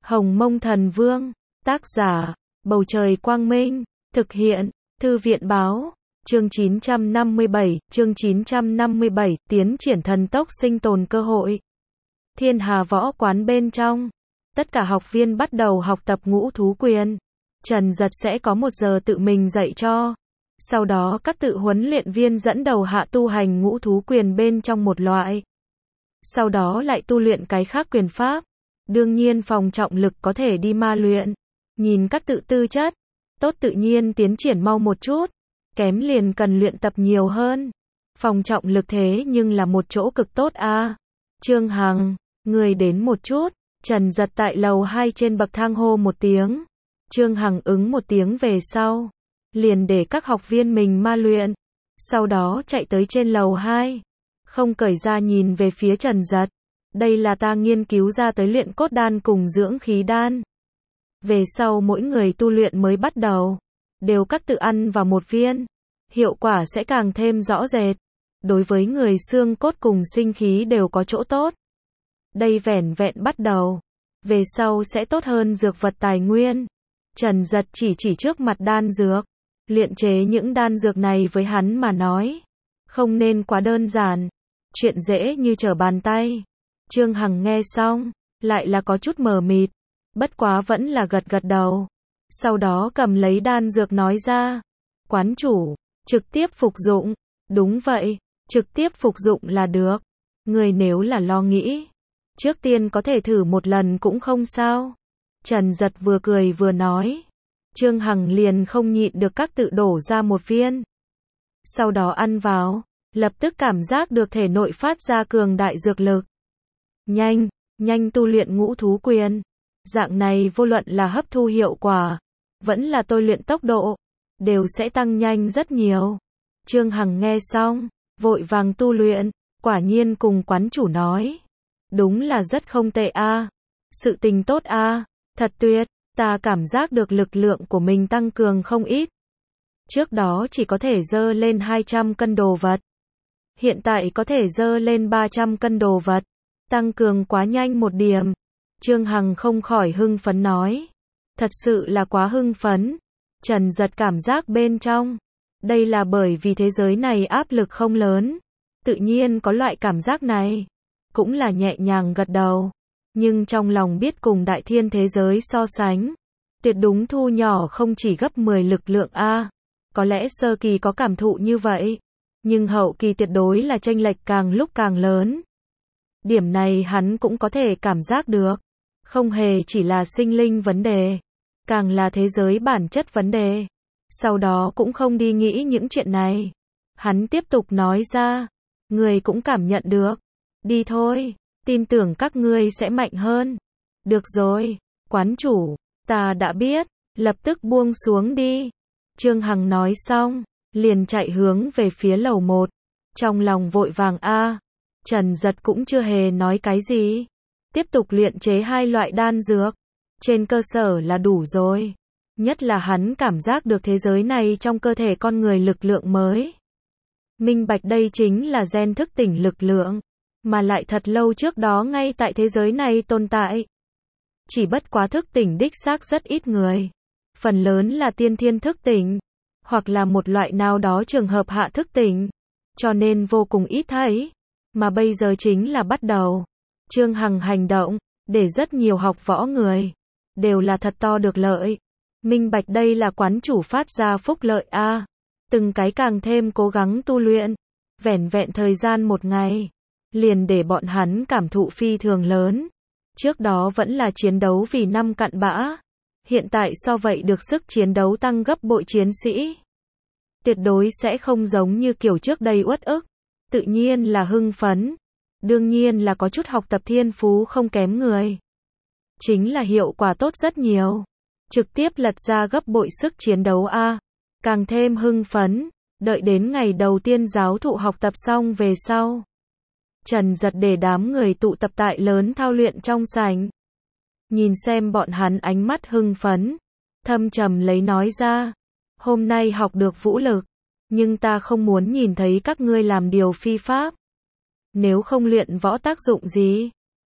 Hồng Mông Thần Vương, tác giả, Bầu Trời Quang Minh, thực hiện, Thư viện Báo, chương 957, tiến triển thần tốc sinh tồn cơ hội. Thiên Hà Võ Quán bên trong, tất cả học viên bắt đầu học tập ngũ thú quyền. Trần Dật sẽ có 1 giờ tự mình dạy cho. Sau đó các tự huấn luyện viên dẫn đầu hạ tu hành ngũ thú quyền bên trong một loại. Sau đó lại tu luyện cái khác quyền pháp. Đương nhiên phòng trọng lực có thể đi ma luyện. Nhìn các tự tư chất, tốt tự nhiên tiến triển mau một chút, kém liền cần luyện tập nhiều hơn. Phòng trọng lực thế nhưng là một chỗ cực tốt a. Trương Hằng, người đến một chút. Trần Dật tại lầu 2 trên bậc thang hô một tiếng. Trương Hằng ứng một tiếng về sau, liền để các học viên mình ma luyện. Sau đó chạy tới trên lầu 2, không cởi ra nhìn về phía Trần Dật. Đây là ta nghiên cứu ra tới luyện cốt đan cùng dưỡng khí đan. Về sau mỗi người tu luyện mới bắt đầu, đều các tự ăn vào một viên, hiệu quả sẽ càng thêm rõ rệt. Đối với người xương cốt cùng sinh khí đều có chỗ tốt. Đây vẻn vẹn bắt đầu, về sau sẽ tốt hơn dược vật tài nguyên. Trần Dật chỉ trước mặt đan dược. Luyện chế những đan dược này với hắn mà nói, không nên quá đơn giản. Chuyện dễ như trở bàn tay. Trương Hằng nghe xong, lại là có chút mờ mịt. Bất quá vẫn là gật đầu. Sau đó cầm lấy đan dược nói ra. Quán chủ, trực tiếp phục dụng. Đúng vậy, trực tiếp phục dụng là được. Người nếu là lo nghĩ, trước tiên có thể thử một lần cũng không sao. Trần Dật vừa cười vừa nói. Trương Hằng liền không nhịn được các tự đổ ra một viên. Sau đó ăn vào, lập tức cảm giác được thể nội phát ra cường đại dược lực. Nhanh tu luyện ngũ thú quyền. Dạng này vô luận là hấp thu hiệu quả, vẫn là tôi luyện tốc độ, đều sẽ tăng nhanh rất nhiều. Trương Hằng nghe xong, vội vàng tu luyện, quả nhiên cùng quán chủ nói. Đúng là rất không tệ a. Sự tình tốt a, thật tuyệt, ta cảm giác được lực lượng của mình tăng cường không ít. Trước đó chỉ có thể dơ lên 200 cân đồ vật. Hiện tại có thể dơ lên 300 cân đồ vật. Tăng cường quá nhanh một điểm. Trương Hằng không khỏi hưng phấn nói. Thật sự là quá hưng phấn. Trần Dật cảm giác bên trong. Đây là bởi vì thế giới này áp lực không lớn. Tự nhiên có loại cảm giác này. Cũng là nhẹ nhàng gật đầu. Nhưng trong lòng biết cùng đại thiên thế giới so sánh. Tuyệt đúng thu nhỏ không chỉ gấp 10 lực lượng a. Có lẽ sơ kỳ có cảm thụ như vậy. Nhưng hậu kỳ tuyệt đối là chênh lệch càng lúc càng lớn. Điểm này hắn cũng có thể cảm giác được. Không hề chỉ là sinh linh vấn đề. Càng là thế giới bản chất vấn đề. Sau đó cũng không đi nghĩ những chuyện này. Hắn tiếp tục nói ra. Người cũng cảm nhận được. Đi thôi, tin tưởng các ngươi sẽ mạnh hơn. Được rồi, quán chủ, ta đã biết, lập tức buông xuống đi. Trương Hằng nói xong, liền chạy hướng về phía lầu 1. Trong lòng vội vàng a. Trần Dật cũng chưa hề nói cái gì. Tiếp tục luyện chế 2 loại đan dược. Trên cơ sở là đủ rồi. Nhất là hắn cảm giác được thế giới này trong cơ thể con người lực lượng mới. Minh bạch đây chính là gen thức tỉnh lực lượng. Mà lại thật lâu trước đó ngay tại thế giới này tồn tại. Chỉ bất quá thức tỉnh đích xác rất ít người. Phần lớn là tiên thiên thức tỉnh. Hoặc là một loại nào đó trường hợp hạ thức tỉnh. Cho nên vô cùng ít thấy. Mà bây giờ chính là bắt đầu. Trương Hằng hành động, để rất nhiều học võ người. Đều là thật to được lợi. Minh bạch đây là quán chủ phát ra phúc lợi a. Từng cái càng thêm cố gắng tu luyện. Vẻn vẹn thời gian 1 ngày. Liền để bọn hắn cảm thụ phi thường lớn. Trước đó vẫn là chiến đấu vì năm cặn bã. Hiện tại so vậy được sức chiến đấu tăng gấp bội chiến sĩ. Tuyệt đối sẽ không giống như kiểu trước đây uất ức. Tự nhiên là hưng phấn. Đương nhiên là có chút học tập thiên phú không kém người. Chính là hiệu quả tốt rất nhiều. Trực tiếp lật ra gấp bội sức chiến đấu a. Càng thêm hưng phấn. Đợi đến ngày đầu tiên giáo thụ học tập xong về sau. Trần Dật để đám người tụ tập tại lớn thao luyện trong sảnh. Nhìn xem bọn hắn ánh mắt hưng phấn. Thâm trầm lấy nói ra. Hôm nay học được vũ lực. Nhưng ta không muốn nhìn thấy các ngươi làm điều phi pháp. Nếu không luyện võ tác dụng gì?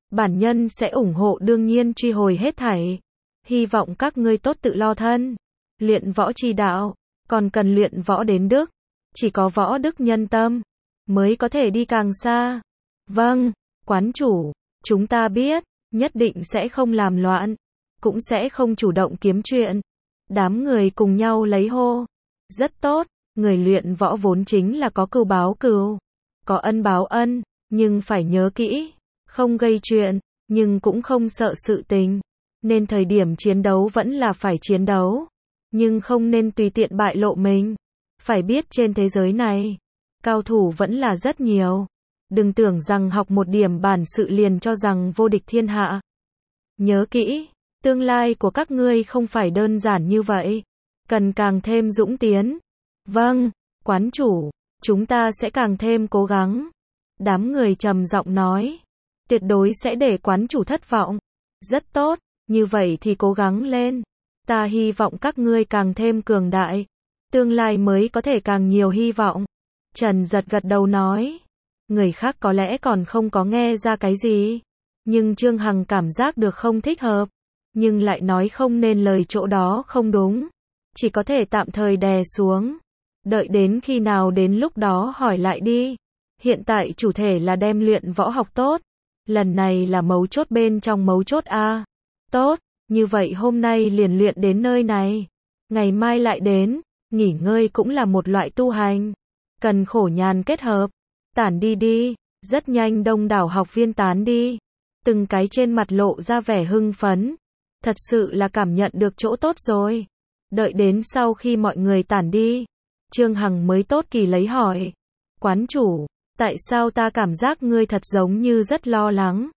Bản nhân sẽ ủng hộ đương nhiên truy hồi hết thảy. Hy vọng các ngươi tốt tự lo thân. Luyện võ chi đạo, còn cần luyện võ đến đức. Chỉ có võ đức nhân tâm, mới có thể đi càng xa. Vâng, quán chủ, chúng ta biết, nhất định sẽ không làm loạn, cũng sẽ không chủ động kiếm chuyện. Đám người cùng nhau lấy hô. Rất tốt, người luyện võ vốn chính là có cừu báo cừu, có ân báo ân, nhưng phải nhớ kỹ, không gây chuyện, nhưng cũng không sợ sự tình. Nên thời điểm chiến đấu vẫn là phải chiến đấu, nhưng không nên tùy tiện bại lộ mình. Phải biết trên thế giới này, cao thủ vẫn là rất nhiều. Đừng tưởng rằng học một điểm bản sự liền cho rằng vô địch thiên hạ. Nhớ kỹ, tương lai của các ngươi không phải đơn giản như vậy. Cần càng thêm dũng tiến. Vâng, quán chủ, chúng ta sẽ càng thêm cố gắng. Đám người trầm giọng nói. Tuyệt đối sẽ để quán chủ thất vọng. Rất tốt, như vậy thì cố gắng lên. Ta hy vọng các ngươi càng thêm cường đại. Tương lai mới có thể càng nhiều hy vọng. Trần Giật gật đầu nói. Người khác có lẽ còn không có nghe ra cái gì. Nhưng Trương Hằng cảm giác được không thích hợp. Nhưng lại nói không nên lời chỗ đó không đúng. Chỉ có thể tạm thời đè xuống. Đợi đến khi nào đến lúc đó hỏi lại đi. Hiện tại chủ thể là đem luyện võ học tốt. Lần này là mấu chốt bên trong mấu chốt A. Tốt, như vậy hôm nay liền luyện đến nơi này. Ngày mai lại đến. Nghỉ ngơi cũng là một loại tu hành. Cần khổ nhàn kết hợp. Tản đi đi. Rất nhanh đông đảo học viên tán đi. Từng cái trên mặt lộ ra vẻ hưng phấn. Thật sự là cảm nhận được chỗ tốt rồi. Đợi đến sau khi mọi người tản đi, Trương Hằng mới tốt kỳ lấy hỏi. Quán chủ, tại sao ta cảm giác ngươi thật giống như rất lo lắng?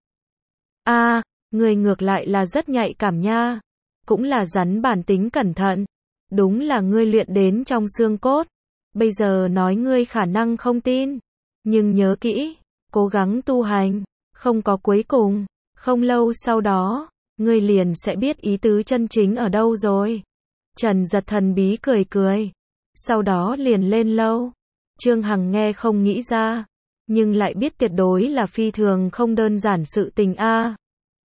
Ngươi ngược lại là rất nhạy cảm nha. Cũng là rắn bản tính cẩn thận. Đúng là ngươi luyện đến trong xương cốt. Bây giờ nói ngươi khả năng không tin. Nhưng nhớ kỹ, cố gắng tu hành, không có cuối cùng. Không lâu sau đó, ngươi liền sẽ biết ý tứ chân chính ở đâu rồi. Trần Giật thần bí cười cười. Sau đó liền lên lâu. Trương Hằng nghe không nghĩ ra. Nhưng lại biết tuyệt đối là phi thường không đơn giản sự tình a.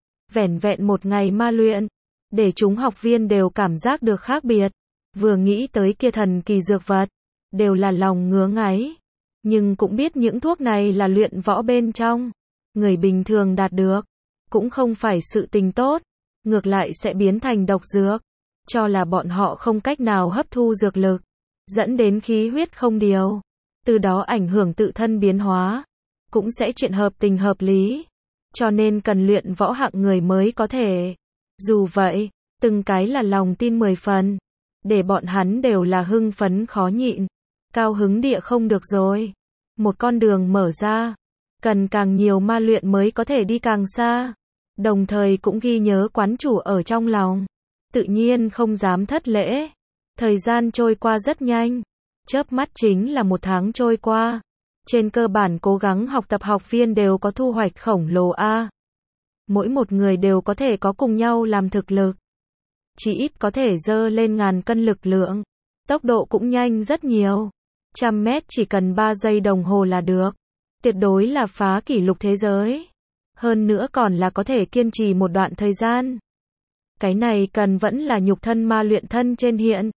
Vẻn vẹn một ngày ma luyện. Để chúng học viên đều cảm giác được khác biệt. Vừa nghĩ tới kia thần kỳ dược vật. Đều là lòng ngứa ngáy. Nhưng cũng biết những thuốc này là luyện võ bên trong. Người bình thường đạt được. Cũng không phải sự tình tốt. Ngược lại sẽ biến thành độc dược. Cho là bọn họ không cách nào hấp thu dược lực. Dẫn đến khí huyết không điều. Từ đó ảnh hưởng tự thân biến hóa. Cũng sẽ chuyện hợp tình hợp lý. Cho nên cần luyện võ hạng người mới có thể. Dù vậy, từng cái là lòng tin 10 phần. Để bọn hắn đều là hưng phấn khó nhịn. Cao hứng địa không được rồi. Một con đường mở ra. Cần càng nhiều ma luyện mới có thể đi càng xa. Đồng thời cũng ghi nhớ quán chủ ở trong lòng. Tự nhiên không dám thất lễ. Thời gian trôi qua rất nhanh. Chớp mắt chính là 1 tháng trôi qua. Trên cơ bản cố gắng học tập học viên đều có thu hoạch khổng lồ a. Mỗi một người đều có thể có cùng nhau làm thực lực. Chỉ ít có thể dơ lên ngàn cân lực lượng. Tốc độ cũng nhanh rất nhiều. 100 mét chỉ cần 3 giây đồng hồ là được. Tuyệt đối là phá kỷ lục thế giới. Hơn nữa còn là có thể kiên trì một đoạn thời gian. Cái này cần vẫn là nhục thân ma luyện thân trên hiện.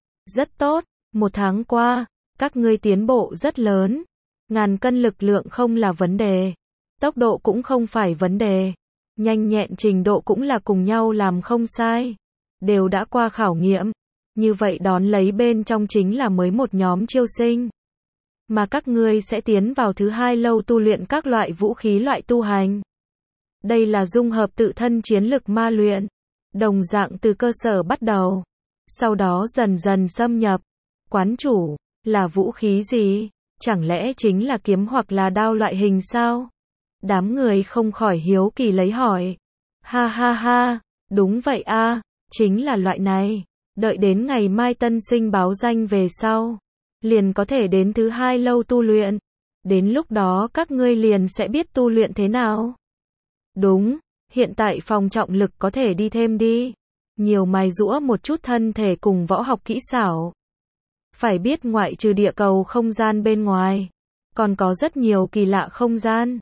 Rất tốt, 1 tháng qua, các ngươi tiến bộ rất lớn. Ngàn cân lực lượng không là vấn đề. Tốc độ cũng không phải vấn đề. Nhanh nhẹn trình độ cũng là cùng nhau làm không sai. Đều đã qua khảo nghiệm. Như vậy đón lấy bên trong chính là mới một nhóm chiêu sinh. Mà các ngươi sẽ tiến vào thứ 2 lâu tu luyện các loại vũ khí loại tu hành. Đây là dung hợp tự thân chiến lực ma luyện. Đồng dạng từ cơ sở bắt đầu. Sau đó dần dần xâm nhập. Quán chủ, là vũ khí gì? Chẳng lẽ chính là kiếm hoặc là đao loại hình sao? Đám người không khỏi hiếu kỳ lấy hỏi. Ha ha ha, đúng vậy a, chính là loại này. Đợi đến ngày mai tân sinh báo danh về sau. Liền có thể đến thứ 2 lâu tu luyện. Đến lúc đó các ngươi liền sẽ biết tu luyện thế nào. Đúng, hiện tại phòng trọng lực có thể đi thêm đi. Nhiều mài giũa một chút thân thể cùng võ học kỹ xảo. Phải biết ngoại trừ địa cầu không gian bên ngoài. Còn có rất nhiều kỳ lạ không gian.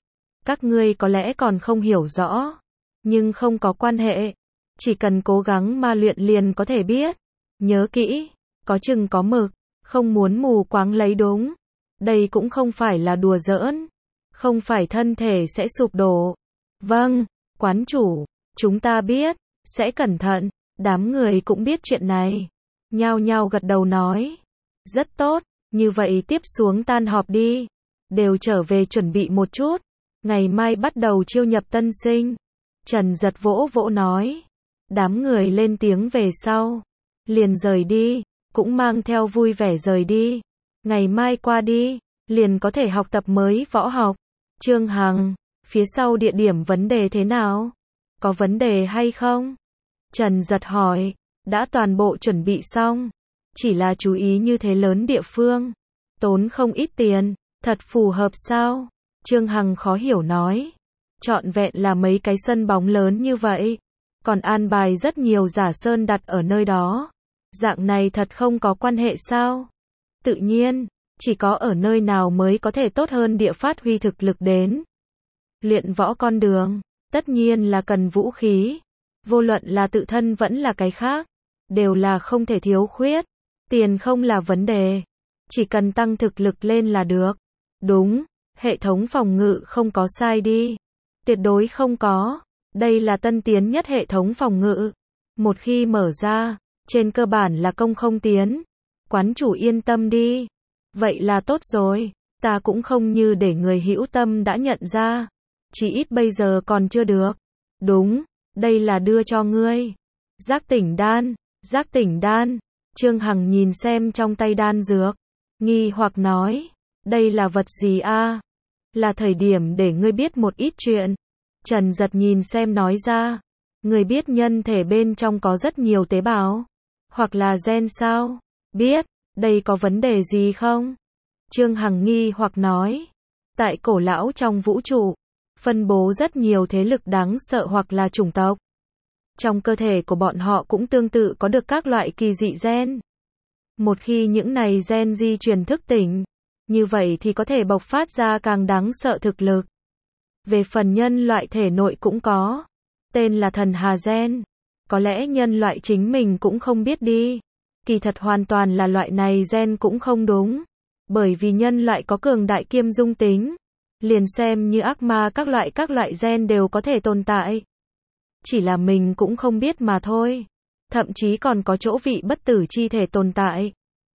Các ngươi có lẽ còn không hiểu rõ, nhưng không có quan hệ. Chỉ cần cố gắng mà luyện liền có thể biết. Nhớ kỹ, có chừng có mực, không muốn mù quáng lấy đúng. Đây cũng không phải là đùa giỡn, không phải thân thể sẽ sụp đổ. Vâng, quán chủ, chúng ta biết, sẽ cẩn thận. Đám người cũng biết chuyện này, nhao nhao gật đầu nói. Rất tốt, như vậy tiếp xuống tan họp đi. Đều trở về chuẩn bị một chút. Ngày mai bắt đầu chiêu nhập tân sinh. Trần Giật vỗ vỗ nói. Đám người lên tiếng về sau, liền rời đi, cũng mang theo vui vẻ rời đi. Ngày mai qua đi, liền có thể học tập mới võ học. Trương Hằng, phía sau địa điểm vấn đề thế nào? Có vấn đề hay không? Trần Giật hỏi. Đã toàn bộ chuẩn bị xong, chỉ là chú ý như thế lớn địa phương, tốn không ít tiền, thật phù hợp sao? Trương Hằng khó hiểu nói. Trọn vẹn là mấy cái sân bóng lớn như vậy, còn an bài rất nhiều giả sơn đặt ở nơi đó. Dạng này thật không có quan hệ sao? Tự nhiên, chỉ có ở nơi nào mới có thể tốt hơn địa phát huy thực lực đến. Luyện võ con đường, tất nhiên là cần vũ khí. Vô luận là tự thân vẫn là cái khác, đều là không thể thiếu khuyết. Tiền không là vấn đề, chỉ cần tăng thực lực lên là được. Đúng, hệ thống phòng ngự không có sai đi. Tuyệt đối không có. Đây là tân tiến nhất hệ thống phòng ngự. Một khi mở ra, trên cơ bản là công không tiến. Quán chủ yên tâm đi. Vậy là tốt rồi, ta cũng không như để người hữu tâm đã nhận ra. Chỉ ít bây giờ còn chưa được. Đúng, đây là đưa cho ngươi. Giác tỉnh đan, giác tỉnh đan. Trương Hằng nhìn xem trong tay đan dược, nghi hoặc nói, đây là vật gì a? Là thời điểm để ngươi biết một ít chuyện. Trần Giật nhìn xem nói ra, ngươi biết nhân thể bên trong có rất nhiều tế bào, hoặc là gen sao? Biết, đây có vấn đề gì không? Trương Hằng nghi hoặc nói, tại cổ lão trong vũ trụ, phân bố rất nhiều thế lực đáng sợ hoặc là chủng tộc. Trong cơ thể của bọn họ cũng tương tự có được các loại kỳ dị gen. Một khi những này gen di truyền thức tỉnh, như vậy thì có thể bộc phát ra càng đáng sợ thực lực. Về phần nhân loại thể nội cũng có, tên là thần hà gen. Có lẽ nhân loại chính mình cũng không biết đi. Kỳ thật hoàn toàn là loại này gen cũng không đúng. Bởi vì nhân loại có cường đại kiêm dung tính. Liền xem như ác ma các loại gen đều có thể tồn tại. Chỉ là mình cũng không biết mà thôi. Thậm chí còn có chỗ vị bất tử chi thể tồn tại.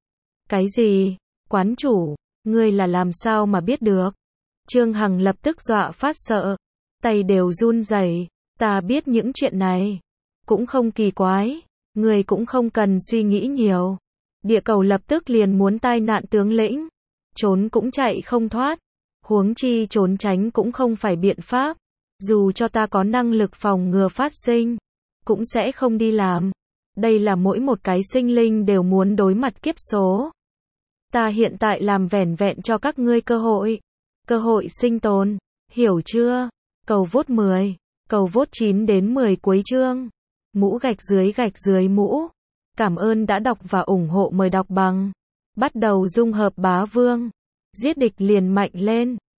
Cái gì? Quán chủ, ngươi là làm sao mà biết được? Trương Hằng lập tức dọa phát sợ. Tay đều run rẩy. Ta biết những chuyện này. Cũng không kỳ quái. Ngươi cũng không cần suy nghĩ nhiều. Địa cầu lập tức liền muốn tai nạn tướng lĩnh. Trốn cũng chạy không thoát. Huống chi trốn tránh cũng không phải biện pháp. Dù cho ta có năng lực phòng ngừa phát sinh, cũng sẽ không đi làm. Đây là mỗi một cái sinh linh đều muốn đối mặt kiếp số. Ta hiện tại làm vẻn vẹn cho các ngươi cơ hội sinh tồn, hiểu chưa? Cầu vote 10, cầu vote 9 đến 10 cuối chương. Mũ gạch dưới mũ. Cảm ơn đã đọc và ủng hộ, mời đọc bằng. Bắt đầu dung hợp bá vương. Giết địch liền mạnh lên.